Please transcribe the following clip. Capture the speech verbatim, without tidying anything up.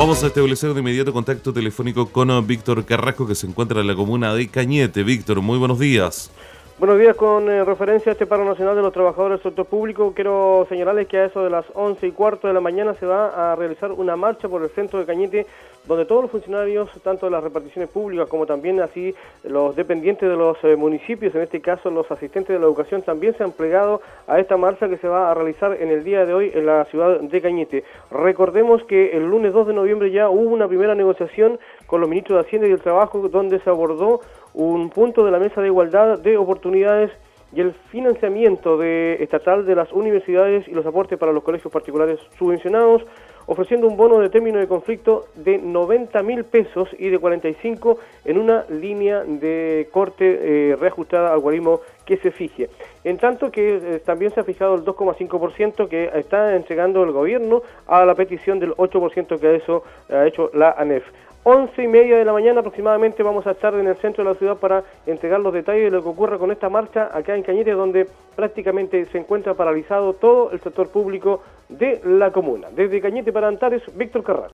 Vamos a establecer de inmediato contacto telefónico con Víctor Carrasco, que se encuentra en la comuna de Cañete. Víctor, muy buenos días. Buenos días. Con eh, referencia a este paro nacional de los trabajadores del sector público, quiero señalarles que a eso de las once y cuarto de la mañana se va a realizar una marcha por el centro de Cañete, donde todos los funcionarios, tanto de las reparticiones públicas como también así los dependientes de los eh, municipios, en este caso los asistentes de la educación, también se han plegado a esta marcha que se va a realizar en el día de hoy en la ciudad de Cañete. Recordemos que el lunes dos de noviembre ya hubo una primera negociación con los ministros de Hacienda y del Trabajo, donde se abordó un punto de la mesa de igualdad de oportunidades y el financiamiento de, estatal de las universidades y los aportes para los colegios particulares subvencionados, ofreciendo un bono de término de conflicto de noventa mil pesos y de cuarenta y cinco en una línea de corte eh, reajustada al algoritmo que se fije. En tanto que eh, también se ha fijado el dos coma cinco por ciento que está entregando el gobierno a la petición del ocho por ciento que a eso ha hecho la ANEF. Once y media de la mañana aproximadamente vamos a estar en el centro de la ciudad para entregar los detalles de lo que ocurre con esta marcha acá en Cañete, donde prácticamente se encuentra paralizado todo el sector público de la comuna. Desde Cañete para Antares, Víctor Carrasco.